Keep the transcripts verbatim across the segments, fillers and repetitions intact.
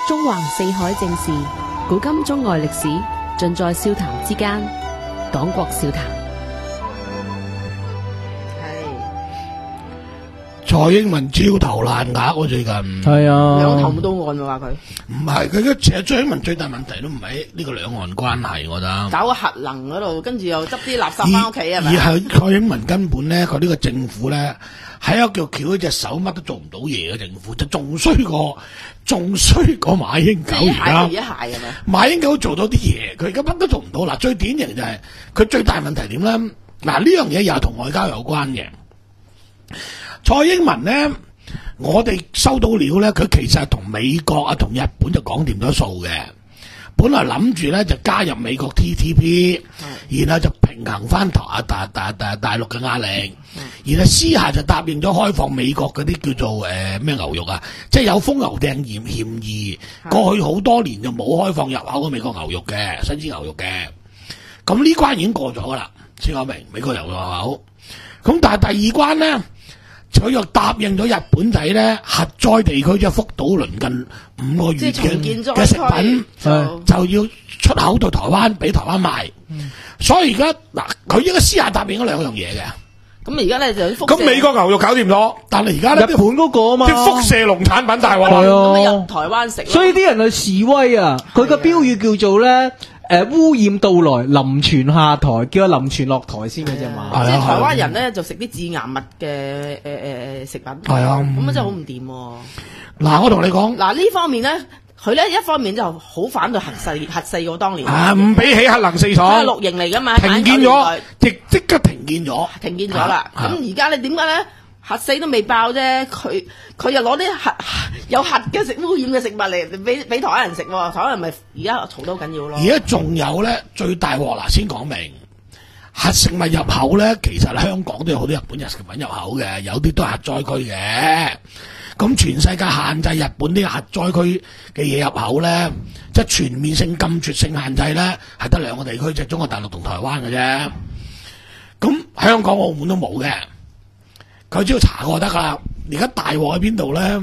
中橫四海正事，古今中外歷史，盡在笑談之間。講國笑談。 蔡英文焦頭爛額喎，最近係啊， 兩頭都案喎話佢， 唔係佢嘅，其實蔡英文最大問題都唔係呢個兩岸關係，我覺得搞個核能嗰度，跟住又執啲垃圾翻屋企係咪？ 而係蔡英文根本咧，佢呢個政府咧係一個叫翹一隻手，乜都做唔到嘢嘅政府，就仲衰過仲衰過馬英九而家。 一鞋係咪？ 馬英九做到啲嘢，佢而家乜都做唔到。嗱，最典型就係、是、佢最大問題點咧？嗱，呢樣嘢又係同外交有關嘅。蔡英文咧，我哋收到料咧，佢其實係同美國啊、同日本就講掂咗數嘅。本來諗住咧就加入美國 T T P， 然後就平衡翻台大大大大陸嘅壓力，然後私下就答應咗開放美國嗰啲叫做誒咩、呃、牛肉啊，即係有瘋牛訂嫌嫌疑，過去好多年就冇開放入口嘅美國牛肉嘅新鮮牛肉嘅。咁呢關已經過咗噶啦，先講明美國牛肉入口。咁但係第二關咧。佢又答應咗日本仔咧，核災地區即係福島鄰近五個月嘅嘅食品就，就要出口到台灣，俾台灣賣。嗯、所以而家嗱，佢應該私下答應咗兩樣嘢嘅。 咁而家咧就輻咁美國牛肉搞掂咗，但係而家咧日本嗰個啊嘛， 啲輻射農產品大鑊， 咁咪入台灣食。 所以啲人去示威啊，佢個標語叫做咧。誒、呃，污染到來，林泉下台，叫阿林泉落台先嘅啫嘛。 即係台灣人咧就食啲致癌物嘅誒誒食品，係啊，咁啊真係好唔掂。 嗱，我同你講， 嗱呢方面咧，佢咧一方面就好反對核四核四個當年， 啊唔俾起核能四廠， 綠營嚟噶嘛， 停建咗，即即刻停建咗， 停建咗啦。咁而家你點解咧？核四都未爆啫，佢佢又攞啲核有核嘅食污染嘅食物嚟俾俾台灣人食喎，台灣人咪而家嘈得好緊要咯。 而家仲有咧最大鑊啦，先講明核食物入口咧，其實香港都有好多日本日食品入口嘅，有啲都係核災區嘅。咁全世界限制日本啲核災區嘅嘢入口咧，即係全面性禁絕性限制咧，係得兩個地區，即係中國大陸同台灣嘅啫。咁香港、澳門都冇嘅。佢只要查過得噶啦，而家大鑊喺邊度咧？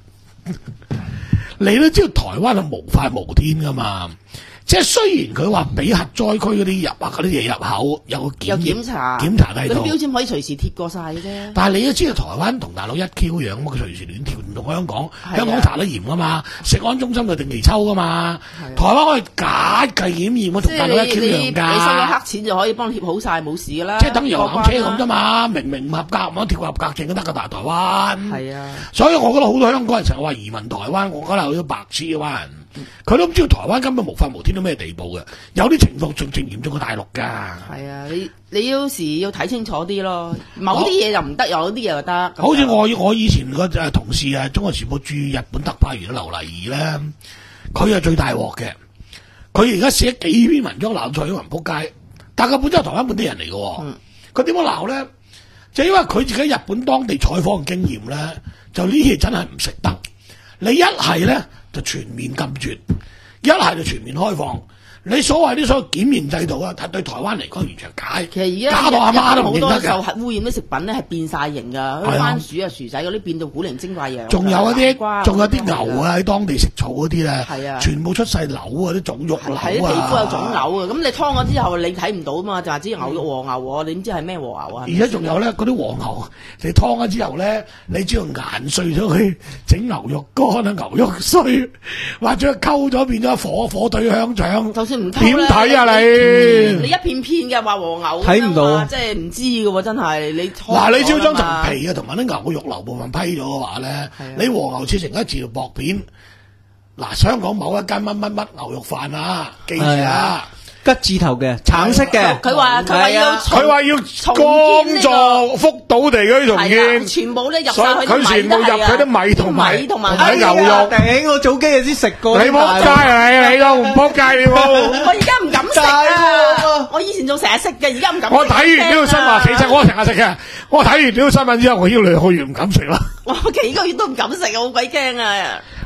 你都知道台灣係無法無天噶嘛？即係雖然佢話俾核災區嗰啲入啊嗰啲嘢入口有個檢有檢查檢查喺度， 嗰啲標籤可以隨時貼過晒嘅啫。 但係你都知道台灣同大陸一 Q 樣嘛，佢隨時亂跳，唔同香港。香港查得嚴噶嘛，食安中心就定期抽噶嘛。台灣可以假計檢驗，我同大陸一 Q 樣㗎。 你收咗黑錢就可以幫你貼好晒，冇事㗎啦。 即係等於遊覽車咁啫嘛，明明唔合格，我貼個合格證都得㗎，但係台灣。係啊， 所以我覺得好多香港人成日話移民台灣，我覺得好多白痴嘅灣人。佢都唔知道台灣根本無法無天到咩地步嘅，有啲情況仲仲嚴重過大陸㗎。 係啊，你你有時要睇清楚啲咯，某啲嘢就唔得，有啲嘢就得。 好似我我以前個誒同事啊，中國時報駐日本特派員劉麗儀咧，佢係最大鑊嘅。佢而家寫幾篇文章鬧蔡英文仆街，但係佢本身係台灣本地人嚟嘅。佢點樣鬧咧？就因為佢自己日本當地採訪嘅經驗咧，就呢嘢真係唔食得。你一係咧就全面禁絕，一係就全面開放。你所謂啲所謂檢驗制度啊，對台灣嚟講完全假。 其實而家假到阿媽都唔認得嘅。 好多受核污染啲食品咧係變晒形㗎，番薯啊、薯仔嗰啲變到古靈精怪嘢。 仲有一啲，仲有啲牛啊喺當地食草嗰啲咧， 係啊， 全部出晒瘤啊，啲腫肉瘤啊， 係啲皮膚有腫瘤啊。咁你劏咗之後你睇唔到啊嘛，就係知牛肉和牛喎，你唔知係咩和牛啊？ 而家仲有咧，嗰啲和牛你劏咗之後咧，你只要研碎咗佢，整牛肉乾啊、牛肉碎，或者溝咗變咗火火腿香腸， 就算唔點睇啊你？ 你一片片嘅話和牛睇唔到， 即係唔知嘅喎，真係你嗱，你只要將層皮啊同埋啲牛肉瘤部分批咗嘅話咧，你和牛切成一條薄片，嗱，香港某一間乜乜乜牛肉飯啊，記住啊！ 吉字頭嘅，橙色嘅。 佢話佢話要佢話要幫助福島地區重建， 全部咧入晒去佢全部入佢啲米同埋米同埋牛肉。 頂！我早幾日先食過。 你仆街啊！你你都唔仆街你我而家唔敢食啊！我以前仲成日食嘅，而家唔敢食。 我睇完呢個新聞，其實我成日食嘅。我睇完呢個新聞之後，我已經兩個月唔敢食啦。 我幾個月都唔敢食啊！好鬼驚啊！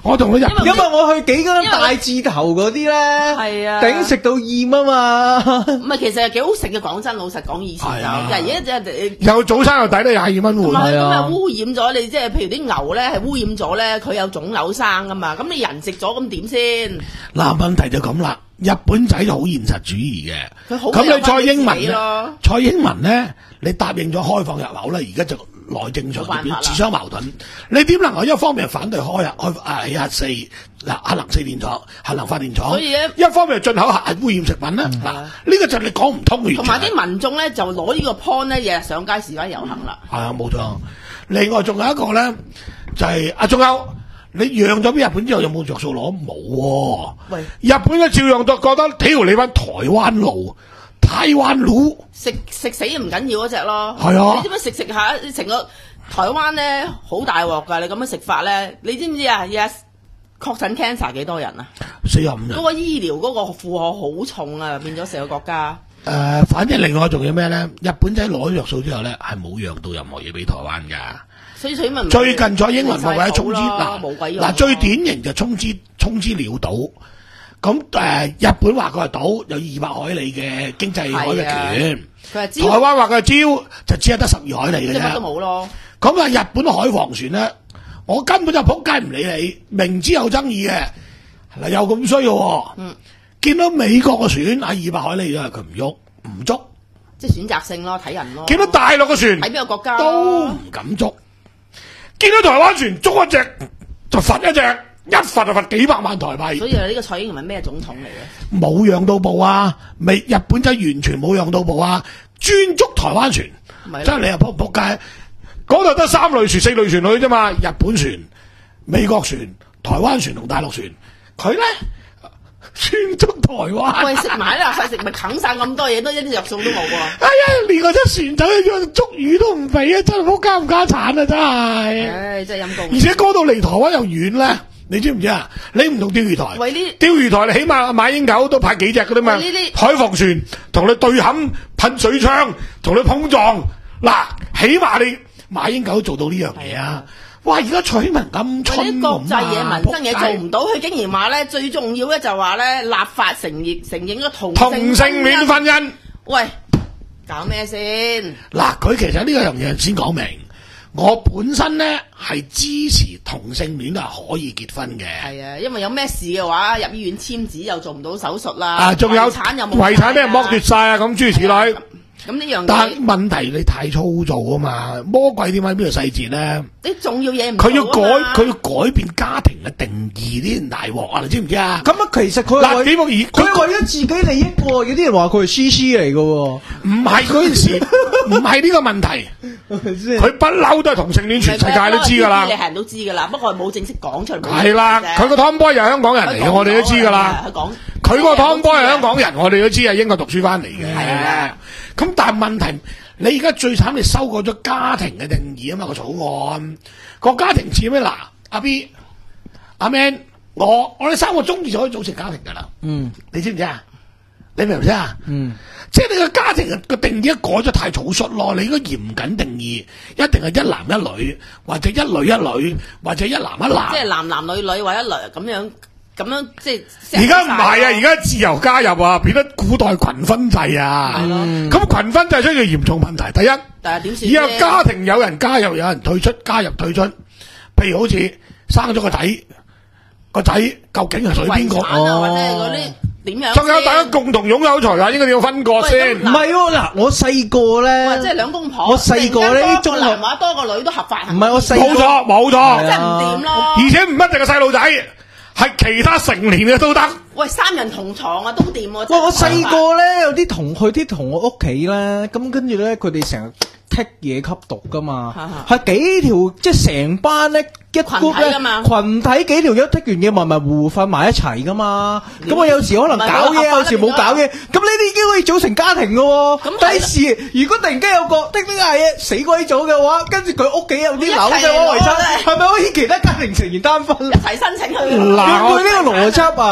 我同佢日因為我去幾間大字頭嗰啲咧， 係啊頂食到厭啊嘛。 唔係，其實係幾好食嘅。講真，老實講，以前就， 係啊但係而家即係有早餐又抵得廿二蚊同換。 埋咁啊係啊污染咗你，即係譬如啲牛咧係污染咗咧，佢有腫瘤生噶嘛，咁你人食咗咁點先？ 嗱，問題就咁啦，日本仔就好現實主義嘅。 佢好咁你蔡英文有咯咧，蔡英文咧，你答應咗開放入口咧，而家就內政上冇辦法啦邊自相矛盾。你點能夠一方面反對開啊開啊起核四嗱核能四電廠、核能發電廠， 所以咧一方面進口核污染食品咧？嗱，呢個就你講唔通嘅。 同埋啲民眾咧就攞呢個 point 咧，日日上街示威遊行啦。 係啊，冇錯。另外仲有一個咧，就係阿中歐，你讓咗俾日本之後有冇着數攞？冇喎。 喂， 日本咧照樣都覺得，屌你班台灣佬、台灣佬。 食食死唔緊要嗰只咯。 係啊你知唔知食食下成個台灣咧好大鑊㗎？你咁樣食法咧，你知唔知啊？日日確診 cancer 幾多人啊？ 四十五人。 嗰個醫療嗰個負荷好重啊，變咗成個國家。 誒、呃，反正另外仲有咩咧？日本仔攞咗藥數之後咧，係冇讓到任何嘢俾台灣㗎。 所以所以咪最近蔡英文咪為咗衝資嗱冇鬼用嗱，最典型就衝資衝資鳥島。咁誒、呃，日本話佢係島，有二百海里嘅經濟海域權。 佢係知台灣話佢係礁，就只係得十二海里嘅即係乜都啫。 冇咯。 咁啊，日本海防船咧，我根本就仆街唔理你，明知有爭議嘅，嗱又咁衰嘅喎。 嗯， 見到美國嘅船喺二百海里咗，佢唔喐唔捉。 即係選擇性咯，睇人咯。 見到大陸嘅船睇邊個國家都唔敢捉，見到台灣船捉一隻就罰一隻，一罰就罰幾百萬台幣。 所以呢個蔡英文係咩總統嚟嘅？ 冇讓到步啊！未日本仔完全冇讓到步啊！專捉台灣船， 咪咯真係你又仆仆街。嗰度得三類船、四類船去啫嘛，日本船、美國船、台灣船同大陸船，佢咧專捉台灣。 喂，食埋啦，細食咪啃晒咁多嘢，都一啲藥數都冇喎。 哎呀，連嗰隻船仔去捉魚都唔俾啊！真係好家唔家產啊！真係。 唉，真係陰公。 而且嗰度離台灣又遠咧，你知唔知啊？你唔同釣魚台， 喂呢釣魚台你起碼馬英九都派幾隻噶啦嘛， 喂呢啲海防船同你對冚噴水槍，同你碰撞，嗱，起碼你馬英九做到呢樣嘢啊！哇！而家蔡英文咁喂蠢啲國際嘢、民生嘢做唔到， 到，佢竟然話咧最重要咧就話咧立法承認承認咗同同性戀婚姻。 喂，搞咩先？ 嗱，佢其實呢個樣嘢先講明，我本身咧係支持同性戀係可以結婚嘅。 係啊，因為有咩事嘅話，入醫院簽紙又做唔到手術啦， 啊，仲有遺產又冇遺產俾人晒啊剝奪晒啊，咁諸如此類。 咁呢樣但嘢， 問題你太粗糙啊嘛，魔鬼點解邊度細節咧？ 啲重要嘢唔佢要改， 做啊嘛佢要改變家庭嘅定義，呢啲大鑊啊！你知唔知啊？ 咁啊，其實佢係嗱， 為點解佢係為咗自己利益喎，有啲人話佢係 C C 嚟嘅喎， 唔係嗰件事，唔係呢個問題， 係咪先？ 佢不嬲都係同性戀，全世界都知㗎啦你。係人都知㗎啦，不過冇正式講出嚟。 係啦，佢個 Tomboy 又係香港人嚟嘅，我哋都知㗎啦。 佢講佢個 Tomboy 係香港人，我哋都知係英國讀書翻嚟嘅。 係啊， 咁但係問題，你而家最慘，你修改咗家庭嘅定義啊嘛，個草案個家庭似咩？嗱，阿 B、阿 Man，我我哋三個中意就可以組成家庭㗎啦。 嗯你知唔知啊？你明唔明啊？ 嗯， 即係你個家庭嘅定義一改咗太草率咯，你應該嚴謹定義，一定係一男一女，或者一女一女，或者一男一男。 即係男男女女或者女咁樣咁樣即係。 而家唔係啊，而家自由加入啊，變得古代群婚制啊。 係咯咁群婚制出現嚴重問題。第一， 但係點算以後啫？ 家庭有人加入，有人退出，加入退出。譬如好似生咗個仔，個仔究竟係屬於邊個？ 遺產啊，或者係嗰啲點樣先？ 仲有大家共同擁有財產，應該要分割喂先。 唔係喎，嗱，我細個哇！即係咧， 兩公婆， 我細個呢突然間多個中學男或者多個女都合法， 唔係我細冇錯，冇真錯。 係唔掂咯。 而且唔一定係細路仔，係其他成年嘅都得。 喂，三人同床啊，都掂喎。 喂，我細個咧有啲同去啲同學屋企咧，咁跟住咧佢哋成日剔嘢吸毒噶嘛，係幾條即係成班咧一 group 咧群體㗎嘛群體幾條友剔完嘢埋埋糊瞓埋一齊噶嘛，咁我有時可能搞嘢， 唔係佢合法有時冇搞嘢，咁呢啲已經可以組成家庭噶喎。 咁係第時如果突然間有個剔啲嗌嘢死鬼咗嘅話，跟住佢屋企有啲樓嘅話遺產，係咪可以其他家庭成員單分？ 一齊申請去。 嗱我佢呢個邏輯啊！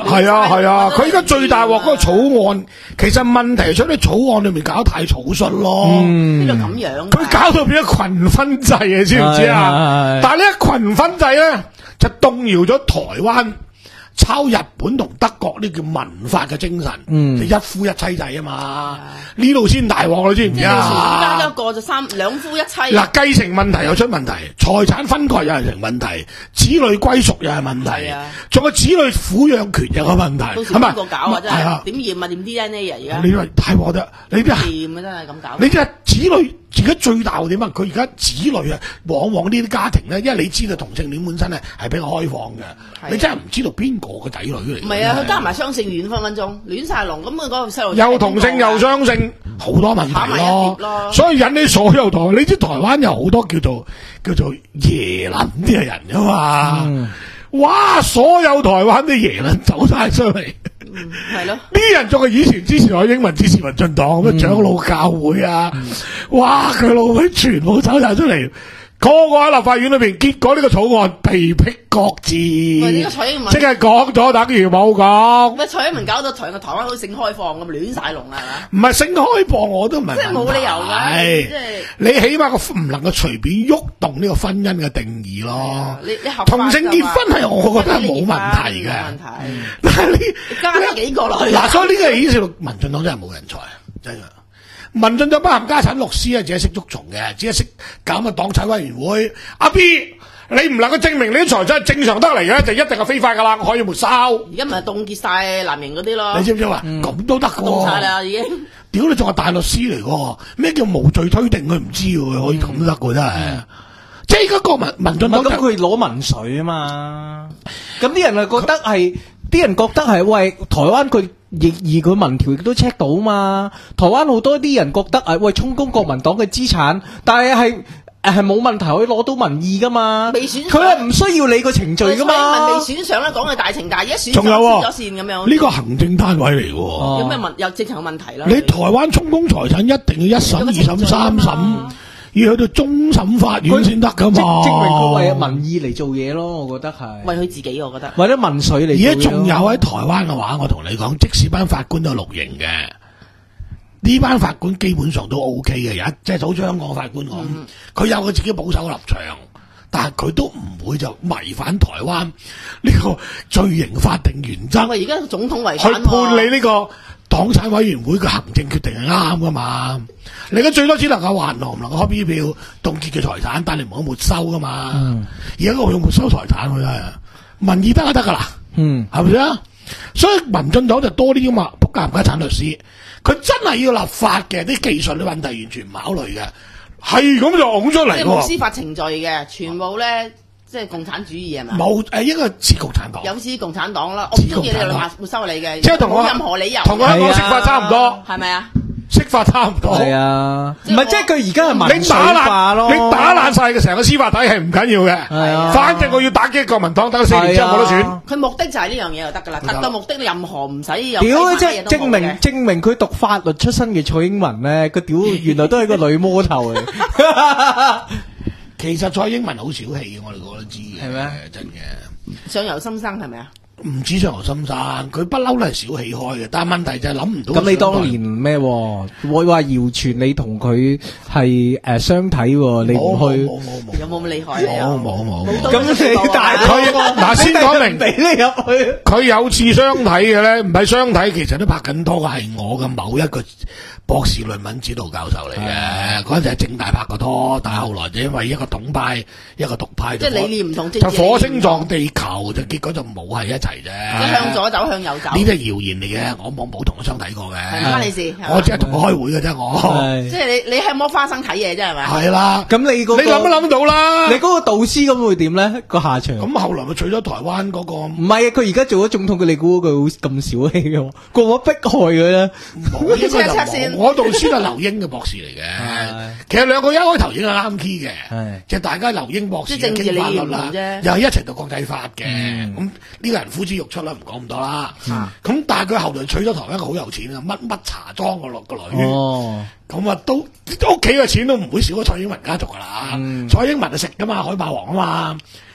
係啊係啊，佢而家最大鑊嗰個草案，其實問題出喺草案裏面搞得太草率咯。 邊度咁樣？ 佢搞到變咗群分制啊，知唔知啊？但係呢一群分制咧，就動搖咗台灣抄日本同德國呢叫民法嘅精神， 嗯， 就一夫一妻制啊嘛。呢度先大鑊，你知唔知啊？ 加一個就三兩夫一妻。 嗱，繼承問題又出問題，財產分割又係成問題，子女歸屬又係問題，仲有子女撫養權又有問題， 到時邊個搞啊？真係係點驗啊？驗 D N A 啊？而家你話太鑊得，你啲驗啊！真係咁搞。 你啲子女而家最大點啊？佢而家子女啊，往往呢啲家庭咧，因為你知道同性戀本身咧係比較開放嘅，你真係唔知道邊個嘅仔女嚟。 唔係啊，佢加埋雙性戀分分鐘亂晒龍，咁佢嗰個細路又同性又雙性，好多問題咯。 咯所以引起所有台，你知台灣有好多叫做叫做耶撚啲嘅人噶嘛？嗯、哇！所有台灣啲耶撚走晒出嚟。 嗯，係咯， 呢人仲係以前支持我英文支持民進黨咁嘅長老教會啊，嗯、哇！佢老味全部走晒出嚟，個個喺立法院裏邊，結果呢個草案被迫擱置， 呢個蔡英文即係講咗等於冇講。 乜蔡英文搞到台個台灣好性開放咁亂晒龍啦，係嘛？唔係性開放我都唔係， 即係冇理由㗎，即係你起碼個唔能夠隨便喐動呢個婚姻嘅定義咯。 你你合同性結婚係我覺得係冇問題嘅， 問題。 但係你加咗幾個落去， 嗱，所以呢個顯示到民進黨真係冇人才，真係。民進黨不含家產律師啊，只係識捉蟲嘅，只係識搞乜黨產委員會。阿 B，你唔能夠證明你啲財產係正常得嚟嘅，就一定係非法噶啦，我可以沒收。 而家咪凍結晒藍營嗰啲咯。 你知唔知話？咁、嗯、都得嘅。 凍晒啦，已經。 屌你仲係大律師嚟嘅，咩叫無罪推定？佢唔知喎，可以咁都得嘅真係。嗯、即係而家國民民進黨咁佢攞民粹啊嘛。咁啲人係覺得係，啲人覺得係喂台灣佢。亦而佢民調亦都 check 到嘛？台灣好多啲人覺得誒，喂，充公國民黨嘅資產，但係係誒係冇問題可以攞到民意噶嘛？ 未選， 佢係唔需要你個程序噶嘛？ 未選上咧，講嘅大情大義，一選仲有咗線咁樣。 呢個行政單位嚟嘅， 哦、有咩問？有正常嘅問題啦。 你台灣充公財產一定要一審、二審、三審。要去到終審法院先得噶嘛？ 證明佢為民意嚟做嘢咯，我覺得係為佢自己，我覺得為咗民粹嚟。 而家仲有喺台灣嘅話，我同你講，即使班法官都係綠營嘅，呢班法官基本上都 O K 嘅。有即係好似香港法官講，佢、嗯、有佢自己保守嘅立場，但係佢都唔會就違反台灣呢個罪刑法定原則。 喂，而家總統違反去判你呢個黨產委員會嘅行政決定係啱噶嘛？你而家最多只能夠還落，唔能夠開 B 票凍結嘅財產，但你唔可以沒收噶嘛？而家我用沒收財產，真係民意得就得噶啦，嗯，係咪先？所以民進黨就多啲噶嘛，仆家唔家產律師，佢真係要立法嘅，啲技術嘅問題完全唔考慮嘅，係咁就拱出嚟。 即係冇司法程序嘅，全部咧。即係共產主義係嘛？ 冇誒，應該似共產黨。 有似共產黨啦，我唔中意你哋話沒收你嘅， 即係同我任何理由， 同我香港釋法差唔多， 係咪啊？ 釋法差唔多。 係啊，唔係即係佢而家係民粹化咯。 你打爛晒嘅成個司法體系唔緊要嘅，係啊。反正我要打擊國民黨，等四年之後冇得選。 佢目的就係呢樣嘢就得㗎啦，達到目的任何唔使有。 屌，即係證明證明佢讀法律出身嘅蔡英文咧，佢屌原來都係個女魔頭嚟。 其實蔡英文好小氣嘅，我哋個個都知嘅，係咩？真嘅。 上游心生係咪啊？ 唔止上游心生，佢不嬲都係小氣開嘅。但係問題就係諗唔到。 咁你當年咩？會話謠傳你同佢係誒相睇，你唔去？ 冇冇冇。 有冇咁厲害？冇冇冇。 咁你大佢嗱先講明， 俾你入去。 佢有次相睇嘅咧，唔係相睇，其實都拍緊拖嘅係我嘅某一個博士論文指導教授嚟嘅，嗰陣係正大拍過拖，但係後來就因為一個統派，一個獨派， 即係理念唔同， 就火星撞地球，就結果就冇喺一齊啫。 即向左走，向右走。 呢啲係謠言嚟嘅，我冇冇同佢相睇過嘅。 唔關你事， 我只係同佢開會嘅啫，我。 即係你你係摸花生睇嘢啫，係咪？ 係啦， 咁你個你諗都諗到啦。 你嗰個導師咁會點咧？個下場？ 咁後來咪娶咗台灣嗰個？唔係啊，佢而家做咗總統，佢你估佢咁小氣嘅？個個迫害佢咧？ 冇應該就冇。我導師係劉英嘅博士嚟嘅，其實兩個一開頭已經係啱 key 嘅，即係大家劉英博士嘅經法律啦，又係一齊讀國際法嘅，咁呢個人呼之欲出啦，唔講咁多啦。咁但係佢後來娶咗台灣一個好有錢啊，乜乜茶莊個落個女，咁啊都屋企嘅錢都唔會少過蔡英文家族噶啦。蔡英文就食噶嘛，海霸王啊嘛。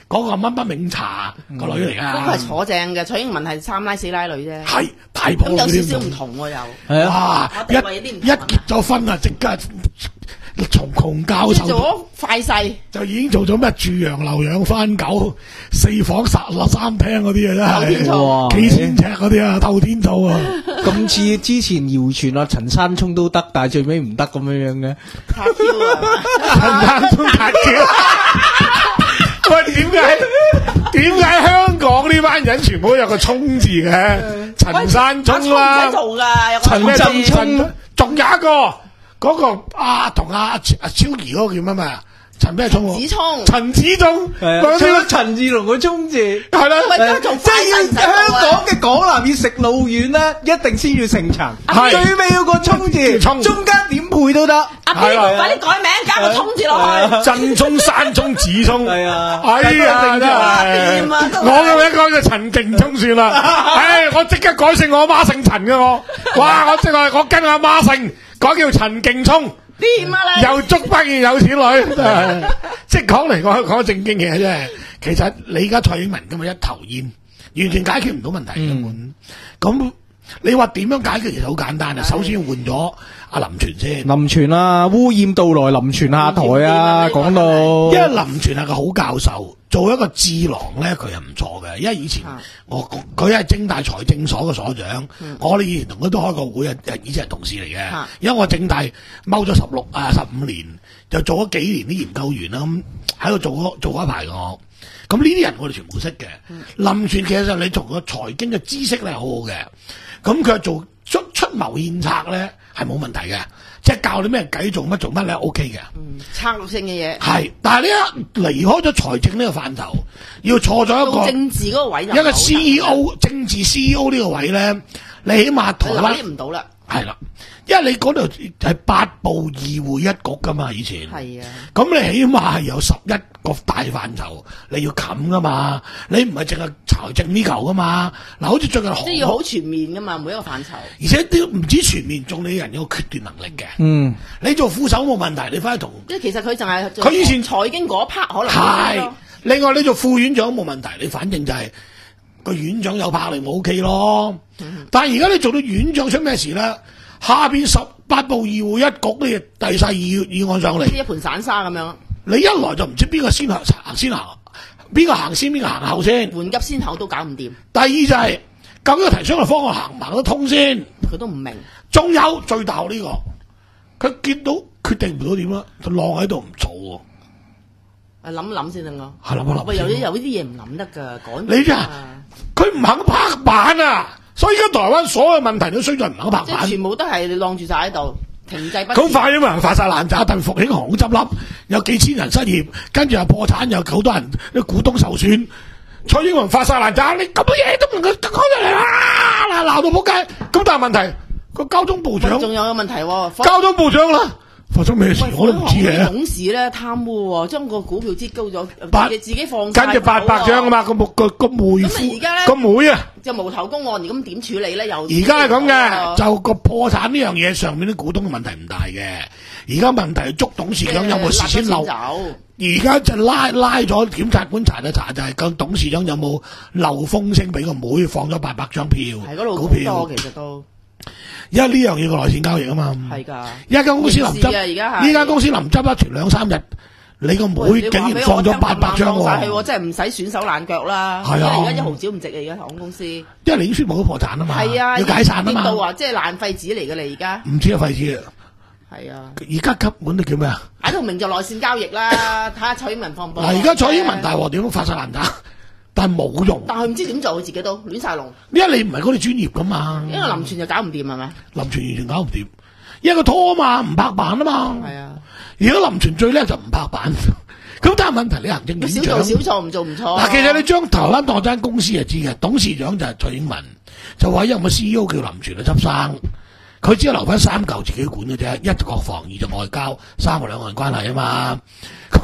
嗰個乜乜茗茶個女嚟嗰個噶， 係坐正嘅，蔡英文係三奶四奶女啫。 係大波咁有嗰啲少少唔同喎又。 係啊， 哇！ 我哋為啲唔同一一結咗婚啊，即刻從窮教即係做授咗快婿， 就已經做咗咩住洋樓養番狗、四房殺落三廳嗰啲啊，真透天厝哇係幾千尺嗰啲啊，透天厝啊！ 咁似之前謠傳啊，陳山聰都得，但係最尾唔得咁樣樣嘅。 塔挑啊！ 陳山聰大叫，喂，點解點解香港呢班人全部都有個聰字嘅？陳山聰阿啦聰唔使，做㗎，有個陳震振聰聰，仲有一個嗰個啊，同阿阿超儀嗰個叫乜咩啊？陳咩聰喎？ 子聰。 陳子聰，嗰出啲咗陳志龍個聰字。 係啦。 喂，而家做即係要香港嘅港男要食路遠咧，一定先要成層， 係最尾要個聰字， 聰中間點配都得。 阿邊係啊快啲改名，加個聰字落去。 振聰、山聰、子聰， 係啊哎呀，真掂係， 啊真係我嘅名改就陳勁聰算啦，唉，我即刻改姓我阿媽姓陳嘅我，哇，我即係我跟阿媽姓，改叫陳勁聰， 掂啊你！ 又捉翻件有錢女，真係，即係講嚟講去講正經嘢啫。其實你而家蔡英文今日一頭煙，完全解決唔到問題根本。咁你話點樣解決？其實好簡單啊，首先換咗阿林全先。 林全啊，污染到來，林全下台啊，講到因為林全係個好教授，做一個智囊咧，佢係唔錯嘅。因為以前啊我佢係政大財政所嘅所長，我哋以前同佢都開過會啊，以前係同事嚟嘅。 啊因為我政大踎咗十六啊十五年，就做咗幾年啲研究員啦，咁喺度做咗做咗一排嘅我。咁呢啲人我哋全部識嘅。林全其實你從個財經嘅知識咧係好好嘅，咁佢係做出出謀獻策咧係冇問題嘅，即係教你咩計做乜做乜咧 OK 嘅。 嗯策略性嘅嘢， 係，但係呢一離開咗財政呢個範疇，要坐咗一個到政治嗰個位就一個 C E O 政治 C E O 呢個位咧，你起碼台佢灣攞唔到啦。 係啦，因為你嗰度係八部二會一局噶嘛，以前係啊， 咁你起碼係有十一個大範疇你要冚噶嘛，你唔係淨係財政呢嚿噶嘛。嗱，好似最近即係要好全面噶嘛，每一個範疇。 而且都唔止全面，仲你人有決斷能力嘅。 嗯， 你做副手冇問題，你翻去同。 即係其實佢就係佢以前財經嗰 part 可能係，另外你做副院長冇問題，你反正就係、個院長有魄力，咪 O K 咯。 嗯但係而家你做到院長出咩事咧？下邊十八部議會一局你遞晒議議案上嚟， 好似一盤散沙咁樣， 你一來就唔知邊個先行行先行，邊個行先邊個行後先。 緩急先後都搞唔掂， 第二就係、究竟個提出嘅方案行唔行得通先？ 佢都唔明。 仲有最大呢、個，佢見到決定唔到點啦，就晾喺度唔做喎。 誒諗諗先得我。 係諗一諗喂，有先啲有呢啲嘢唔諗得㗎，趕你真係佢唔肯拍板啊！所以而家台灣所有問題都衰在唔肯拍板。 即係全部都係你晾住晒喺度，停滯不前。 咁快因為人發晒爛渣，但復興航空執笠，有幾千人失業，跟住又破產，有好多人啲股東受損。蔡英文發晒爛渣，你咁多嘢都唔能夠講出嚟啦，鬧到仆街。咁但係問題個交通部長， 仲有個問題喎， 交通部長啦，發生咩事喂我都唔知航空嘅。 董事咧貪污喎，將個股票擠高咗， 八自己自己放晒跟住八百張啊嘛，個木個個妹咁啊夫而家呢個妹啊！ 就無頭公案，咁點處理咧？又而家係咁嘅， 就就個破產呢樣嘢上面啲股東嘅問題唔大嘅。而家問題係捉董事長有冇事先漏。 走， 而家就拉拉咗檢察官查一查，就係個董事長有冇漏風聲俾個妹放咗八百張票係嗰度好股票多，。其實都因為呢樣嘢個內線交易啊嘛。 係㗎。 一間公司臨刑事啊而執， 家係呢間公司臨執一前兩三日，你個妹喂竟然放咗八百張喎。 放晒佢，真係唔使損手爛腳啦。 係啊因為而家一毫子唔值啊！而家航空公司因為你已經宣布咗破產啊嘛， 係啊， 要解散啊嘛， 跌到啊，即係爛廢紙嚟㗎啦！而家唔知啊廢紙啊！ 係啊， 而家根本都叫咩啊？ 擺到明就內線交易啦。睇下蔡英文放唔放。 嗱，而家蔡英文大鑊點樣發晒爛渣，但係冇用， 但係佢唔知點做，佢自己都亂晒龍。 因為你唔係嗰啲專業噶嘛。 因為林全就搞唔掂係咪？ 林全完全搞唔掂，因為佢拖啊嘛，唔拍板啊嘛。 係啊， 而家林全最叻就唔拍板，咁但係問題你行政院少長做少錯，唔做唔錯。 嗱，其實你將台灣當間公司就知嘅，董事長就係蔡英文，就話因為 C E O 叫林全去執生，佢只係留翻三嚿自己管嘅啫，一就國防，二就外交，三個兩岸關係啊嘛。咁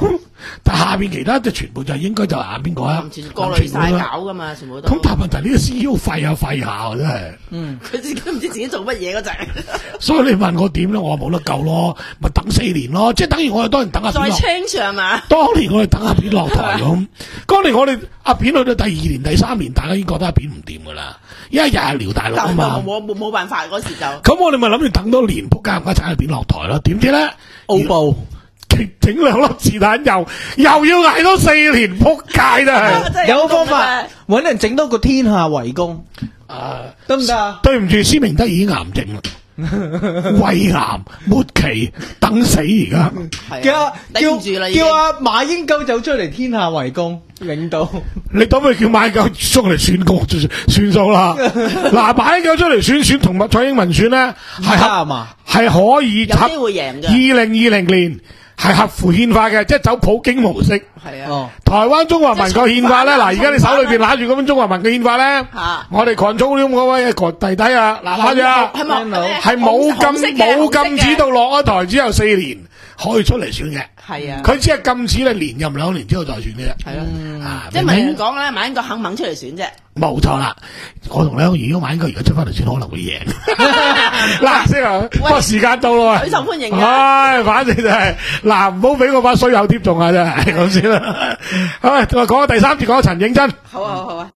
但下邊其他就全部就應該就係邊個啊？ 林全過濾晒搞噶嘛，全部都。 咁但係問題呢個 C E O 廢下廢下真係。 嗯， 佢自己都唔知自己做乜嘢嗰陣。 所以你問我點咧，我話冇得救咯，咪等四年咯，即係等於我哋當然等阿再片落。 change 係嘛？ 當年我哋等阿片落台咁，當年我哋阿片去到第二年、第三年，大家已經覺得阿片唔掂噶啦，因為日日撩大陸啊但嘛。 冇冇冇辦法嗰時就。 咁我哋咪諗住等多年，仆街唔該踩阿片落台咯。點知咧， 澳布整兩粒子彈又又要捱多四年，仆街真係。 真係有個方法咁嘅揾人整多個天下圍攻， 啊， 得唔得啊？ 對唔住，施明德已經癌症啦，胃癌末期，等死而家。 叫阿係啊，頂叫唔住啦已經叫阿馬英九走出嚟天下圍攻，領導你等佢叫馬英九出嚟選過就算數啦。嗱，馬英九出嚟選選同蔡英文選咧，係合係嘛？ 係可以有合機會贏嘅。 二零二零年係合乎憲法嘅，即係走普京模式。 係啊。 哦， 台灣中華民國憲法咧，嗱，而即係重返家你手裏邊揦住嗰本中華民國憲法咧， 嚇我哋 control 嗰位個弟弟啊，嗱，揦住啊， 係咪係冇禁冇禁止到。 到落咗台之後四年可以出嚟選嘅， 係啊。 佢只係禁止你連任兩年之後再選嘅啫。 係咯。 啊， 即係明明咪講咧？馬英九肯唔肯出嚟選啫？ 冇錯啦，我同你講，如果馬英九而家出翻嚟選，可能會贏。嗱，先啊，不過時間到咯， 佢受歡迎嘅。 唉，反正就係嗱，唔好俾我把衰友貼中啊，真係咁先啦。唉，我講第三節講陳映真。 好啊好啊好啊。